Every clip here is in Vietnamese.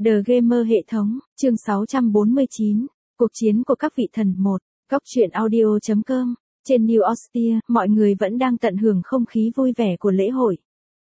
The Gamer hệ thống, chương 649, cuộc chiến của các vị thần 1, góc truyện audio.com, trên New Austin, mọi người vẫn đang tận hưởng không khí vui vẻ của lễ hội.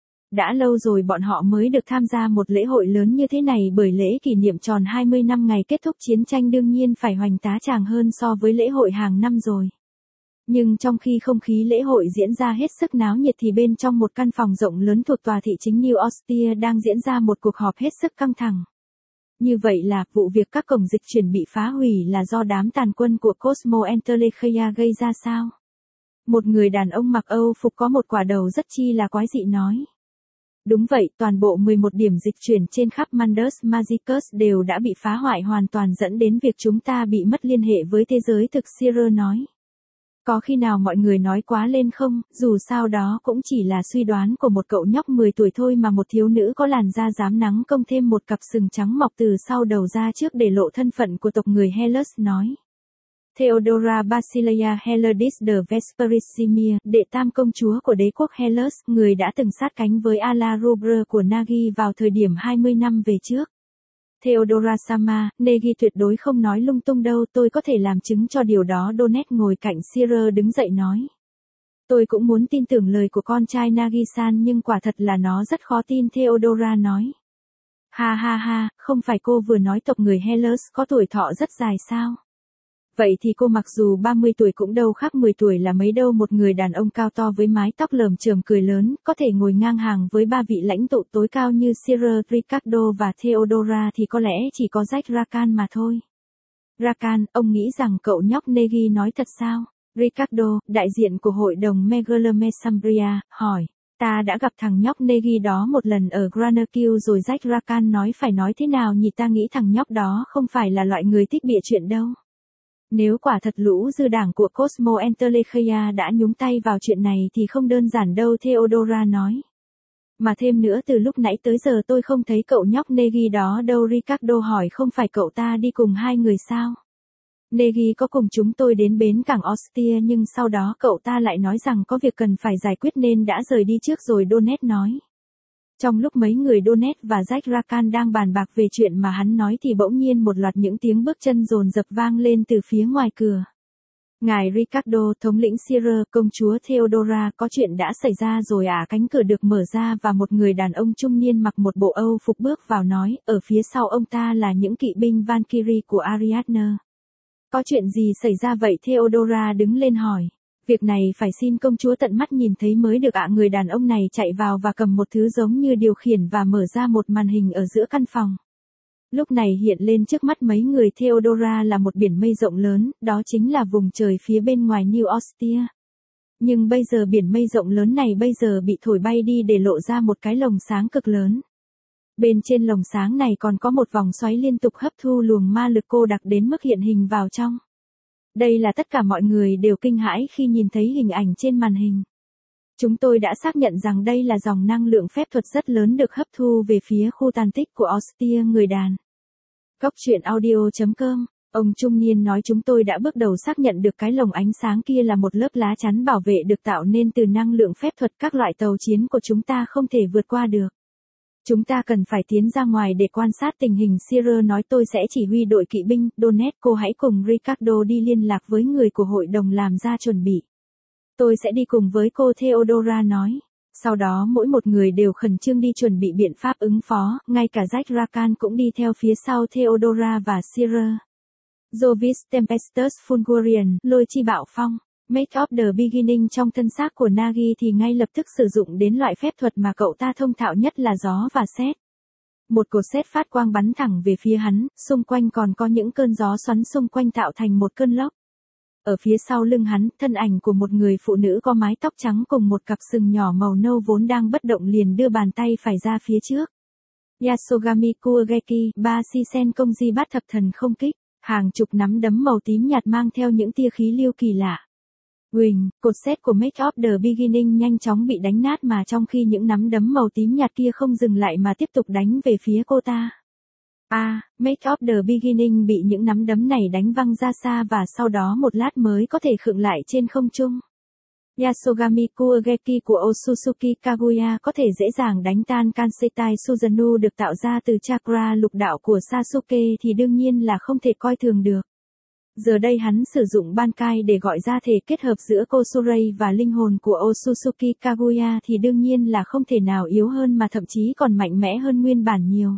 Đã lâu rồi bọn họ mới được tham gia một lễ hội lớn như thế này bởi lễ kỷ niệm tròn 20 năm ngày kết thúc chiến tranh đương nhiên phải hoành tá tràng hơn so với lễ hội hàng năm rồi. Nhưng trong khi không khí lễ hội diễn ra hết sức náo nhiệt thì bên trong một căn phòng rộng lớn thuộc tòa thị chính New Austin đang diễn ra một cuộc họp hết sức căng thẳng. Như vậy là, vụ việc các cổng dịch chuyển bị phá hủy là do đám tàn quân của Cosmo Enterlecheia gây ra sao? Một người đàn ông mặc Âu phục có một quả đầu rất chi là quái dị nói. Đúng vậy, toàn bộ 11 điểm dịch chuyển trên khắp Mundus Magicus đều đã bị phá hoại hoàn toàn dẫn đến việc chúng ta bị mất liên hệ với thế giới thực, Sierra nói. Có khi nào mọi người nói quá lên không, dù sao đó cũng chỉ là suy đoán của một cậu nhóc 10 tuổi thôi mà một thiếu nữ có làn da rám nắng công thêm một cặp sừng trắng mọc từ sau đầu ra trước để lộ thân phận của tộc người Hellas nói. Theodora Basileia Helladis de Vesperissimia, đệ tam công chúa của đế quốc Hellas, người đã từng sát cánh với Ala Rubra của Nagi vào thời điểm 20 năm về trước. Theodora Sama, Negi tuyệt đối không nói lung tung đâu, tôi có thể làm chứng cho điều đó. Donet ngồi cạnh Sierra đứng dậy nói. Tôi cũng muốn tin tưởng lời của con trai Nagi-san nhưng quả thật là nó rất khó tin, Theodora nói. Ha ha ha, không phải cô vừa nói tộc người Hellas có tuổi thọ rất dài sao? Vậy thì cô mặc dù 30 tuổi cũng đâu khác 10 tuổi là mấy đâu. Một người đàn ông cao to với mái tóc lởm chởm cười lớn, có thể ngồi ngang hàng với ba vị lãnh tụ tối cao như Sierra, Ricardo và Theodora thì có lẽ chỉ có Jack Rakan mà thôi. Rakan, ông nghĩ rằng cậu nhóc Negi nói thật sao? Ricardo, đại diện của hội đồng Megalomesambria, hỏi. Ta đã gặp thằng nhóc Negi đó một lần ở Granacule rồi. Jack Rakan nói phải nói thế nào nhỉ, ta nghĩ thằng nhóc đó không phải là loại người thích bịa chuyện đâu. Nếu quả thật lũ dư đảng của Cosmo Enterlecheia đã nhúng tay vào chuyện này thì không đơn giản đâu, Theodora nói. Mà thêm nữa từ lúc nãy tới giờ tôi không thấy cậu nhóc Negi đó đâu. Ricardo hỏi, không phải cậu ta đi cùng hai người sao? Negi có cùng chúng tôi đến bến cảng Ostia nhưng sau đó cậu ta lại nói rằng có việc cần phải giải quyết nên đã rời đi trước rồi, Donet nói. Trong lúc mấy người Donet và Jack Rakan đang bàn bạc về chuyện mà hắn nói thì bỗng nhiên một loạt những tiếng bước chân dồn dập vang lên từ phía ngoài cửa. Ngài Ricardo, thống lĩnh Sierra, công chúa Theodora, có chuyện đã xảy ra rồi à? Cánh cửa được mở ra và một người đàn ông trung niên mặc một bộ Âu phục bước vào nói, ở phía sau ông ta là những kỵ binh Valkyrie của Ariadne. Có chuyện gì xảy ra vậy? Theodora đứng lên hỏi. Việc này phải xin công chúa tận mắt nhìn thấy mới được ạ. Người đàn ông này chạy vào và cầm một thứ giống như điều khiển và mở ra một màn hình ở giữa căn phòng. Lúc này hiện lên trước mắt mấy người Theodora là một biển mây rộng lớn, đó chính là vùng trời phía bên ngoài New Austin. Nhưng bây giờ biển mây rộng lớn này bây giờ bị thổi bay đi để lộ ra một cái lồng sáng cực lớn. Bên trên lồng sáng này còn có một vòng xoáy liên tục hấp thu luồng ma lực cô đặc đến mức hiện hình vào trong. Đây là tất cả mọi người đều kinh hãi khi nhìn thấy hình ảnh trên màn hình. Chúng tôi đã xác nhận rằng đây là dòng năng lượng phép thuật rất lớn được hấp thu về phía khu tàn tích của Austin người đàn. Góc truyện audio.com, ông trung niên nói chúng tôi đã bước đầu xác nhận được cái lồng ánh sáng kia là một lớp lá chắn bảo vệ được tạo nên từ năng lượng phép thuật, các loại tàu chiến của chúng ta không thể vượt qua được. Chúng ta cần phải tiến ra ngoài để quan sát tình hình, Sierra nói. Tôi sẽ chỉ huy đội kỵ binh. Donet, cô hãy cùng Ricardo đi liên lạc với người của hội đồng làm ra chuẩn bị. Tôi sẽ đi cùng với cô, Theodora nói. Sau đó mỗi một người đều khẩn trương đi chuẩn bị biện pháp ứng phó, ngay cả Jack Rakan cũng đi theo phía sau Theodora và Sierra. Jovis Tempestus Fulgurian, lôi chi bạo phong. Make of the beginning trong thân xác của Nagi thì ngay lập tức sử dụng đến loại phép thuật mà cậu ta thông thạo nhất là gió và sét. Một cột sét phát quang bắn thẳng về phía hắn, xung quanh còn có những cơn gió xoắn xung quanh tạo thành một cơn lốc. Ở phía sau lưng hắn, thân ảnh của một người phụ nữ có mái tóc trắng cùng một cặp sừng nhỏ màu nâu vốn đang bất động liền đưa bàn tay phải ra phía trước. Yasogami Kuogeki, ba Shisen Công-ji bát thập thần không kích, hàng chục nắm đấm màu tím nhạt mang theo những tia khí lưu kỳ lạ. Quỳnh, cột sét của Make of the Beginning nhanh chóng bị đánh nát mà trong khi những nắm đấm màu tím nhạt kia không dừng lại mà tiếp tục đánh về phía cô ta. Make of the Beginning bị những nắm đấm này đánh văng ra xa và sau đó một lát mới có thể khựng lại trên không trung. Yasogami Kuogeki của Otsutsuki Kaguya có thể dễ dàng đánh tan Kanseitai Suzano được tạo ra từ chakra lục đạo của Sasuke thì đương nhiên là không thể coi thường được. Giờ đây hắn sử dụng Bankai để gọi ra thể kết hợp giữa Kosurei và linh hồn của Otsutsuki Kaguya thì đương nhiên là không thể nào yếu hơn mà thậm chí còn mạnh mẽ hơn nguyên bản nhiều.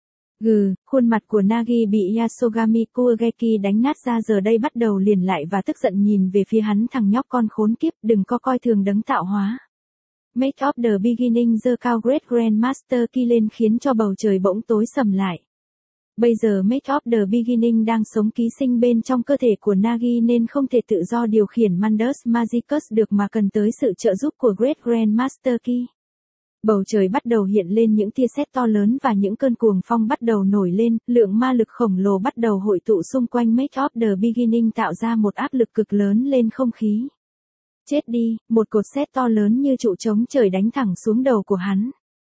Khuôn mặt của Nagi bị Yasogami Kuogeki đánh nát ra giờ đây bắt đầu liền lại và tức giận nhìn về phía hắn, thằng nhóc con khốn kiếp, đừng có coi thường đấng tạo hóa. Make of the beginning giơ cao Great Grandmaster Ki lên khiến cho bầu trời bỗng tối sầm lại. Bây giờ Make of the beginning đang sống ký sinh bên trong cơ thể của Nagi nên không thể tự do điều khiển Mundus Magicus được mà cần tới sự trợ giúp của Great Grandmaster Ki. Bầu trời bắt đầu hiện lên những tia sét to lớn và những cơn cuồng phong bắt đầu nổi lên, lượng ma lực khổng lồ bắt đầu hội tụ xung quanh Make of the beginning tạo ra một áp lực cực lớn lên không khí. Chết đi, một cột sét to lớn như trụ trống trời đánh thẳng xuống đầu của hắn.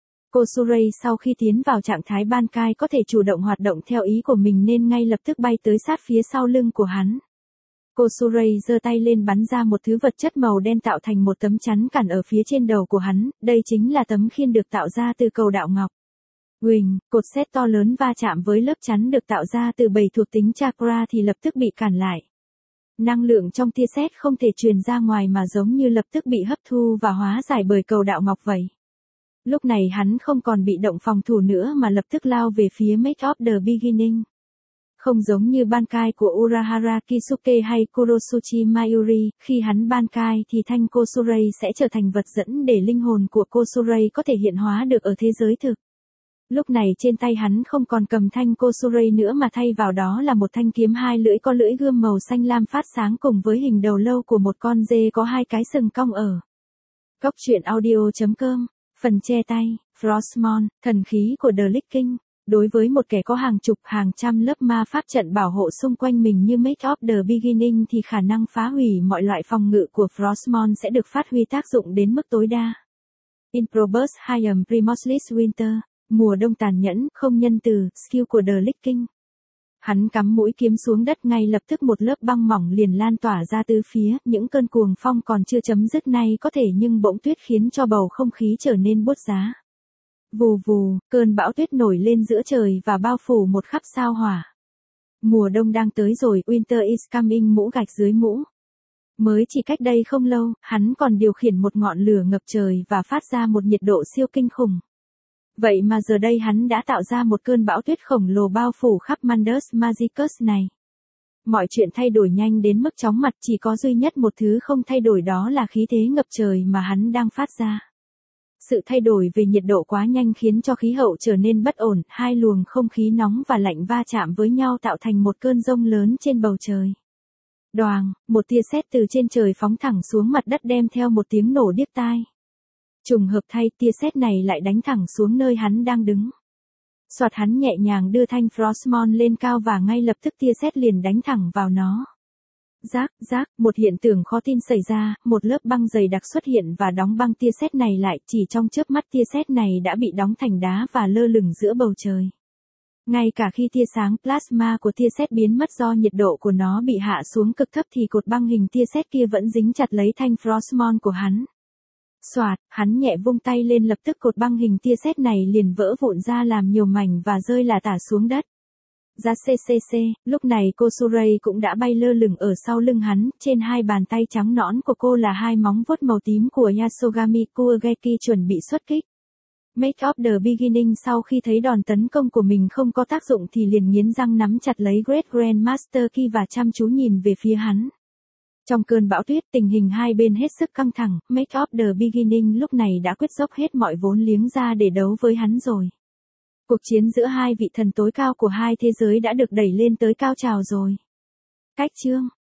Kosurei sau khi tiến vào trạng thái Bankai có thể chủ động hoạt động theo ý của mình nên ngay lập tức bay tới sát phía sau lưng của hắn. Kosurei giơ tay lên bắn ra một thứ vật chất màu đen tạo thành một tấm chắn cản ở phía trên đầu của hắn, đây chính là tấm khiên được tạo ra từ cầu đạo ngọc. Huỳnh, cột sét to lớn va chạm với lớp chắn được tạo ra từ 7 thuộc tính chakra thì lập tức bị cản lại. Năng lượng trong tia sét không thể truyền ra ngoài mà giống như lập tức bị hấp thu và hóa giải bởi cầu đạo ngọc vậy. Lúc này hắn không còn bị động phòng thủ nữa mà lập tức lao về phía Make of the beginning. Không giống như Bankai của Urahara Kisuke hay Kurosuchi Mayuri, khi hắn Bankai thì thanh Kosurei sẽ trở thành vật dẫn để linh hồn của Kosurei có thể hiện hóa được ở thế giới thực. Lúc này trên tay hắn không còn cầm thanh Kosurei nữa mà thay vào đó là một thanh kiếm hai lưỡi có lưỡi gươm màu xanh lam phát sáng cùng với hình đầu lâu của một con dê có hai cái sừng cong ở. Góc truyện audio.com, phần che tay, Frostmourne, thần khí của The Lich King. Đối với một kẻ có hàng chục hàng trăm lớp ma pháp trận bảo hộ xung quanh mình như Make of the beginning thì khả năng phá hủy mọi loại phòng ngự của Frostmourne sẽ được phát huy tác dụng đến mức tối đa. Improbus Hyam Primoslis Winter, mùa đông tàn nhẫn, không nhân từ, skill của The Lich King. Hắn cắm mũi kiếm xuống đất ngay lập tức một lớp băng mỏng liền lan tỏa ra tứ phía, những cơn cuồng phong còn chưa chấm dứt nay có thể nhưng bỗng tuyết khiến cho bầu không khí trở nên buốt giá. Vù vù, cơn bão tuyết nổi lên giữa trời và bao phủ một khắp sao hỏa. Mùa đông đang tới rồi, winter is coming, mũ gạch dưới mũ. Mới chỉ cách đây không lâu, hắn còn điều khiển một ngọn lửa ngập trời và phát ra một nhiệt độ siêu kinh khủng. Vậy mà giờ đây hắn đã tạo ra một cơn bão tuyết khổng lồ bao phủ khắp Mundus Magicus này. Mọi chuyện thay đổi nhanh đến mức chóng mặt, chỉ có duy nhất một thứ không thay đổi đó là khí thế ngập trời mà hắn đang phát ra. Sự thay đổi về nhiệt độ quá nhanh khiến cho khí hậu trở nên bất ổn, hai luồng không khí nóng và lạnh va chạm với nhau tạo thành một cơn giông lớn trên bầu trời. Đoàng, một tia sét từ trên trời phóng thẳng xuống mặt đất đem theo một tiếng nổ điếc tai. Trùng hợp thay, tia sét này lại đánh thẳng xuống nơi hắn đang đứng. Soạt, hắn nhẹ nhàng đưa thanh Frostmourne lên cao và ngay lập tức tia sét liền đánh thẳng vào nó. Rác, một hiện tượng khó tin xảy ra, một lớp băng dày đặc xuất hiện và đóng băng tia sét này lại, chỉ trong chớp mắt tia sét này đã bị đóng thành đá và lơ lửng giữa bầu trời. Ngay cả khi tia sáng plasma của tia sét biến mất do nhiệt độ của nó bị hạ xuống cực thấp thì cột băng hình tia sét kia vẫn dính chặt lấy thanh Frostmourne của hắn. Soạt, hắn nhẹ vung tay lên lập tức cột băng hình tia sét này liền vỡ vụn ra làm nhiều mảnh và rơi lả tả xuống đất. Ra CCC, lúc này Kosurei cũng đã bay lơ lửng ở sau lưng hắn, trên hai bàn tay trắng nõn của cô là hai móng vuốt màu tím của Yasogami Kuogeki chuẩn bị xuất kích. Make of the beginning sau khi thấy đòn tấn công của mình không có tác dụng thì liền nghiến răng nắm chặt lấy Great Grandmaster Ki và chăm chú nhìn về phía hắn. Trong cơn bão tuyết, tình hình hai bên hết sức căng thẳng, Make of the beginning lúc này đã quyết dốc hết mọi vốn liếng ra để đấu với hắn rồi. Cuộc chiến giữa hai vị thần tối cao của hai thế giới đã được đẩy lên tới cao trào rồi. Cách chương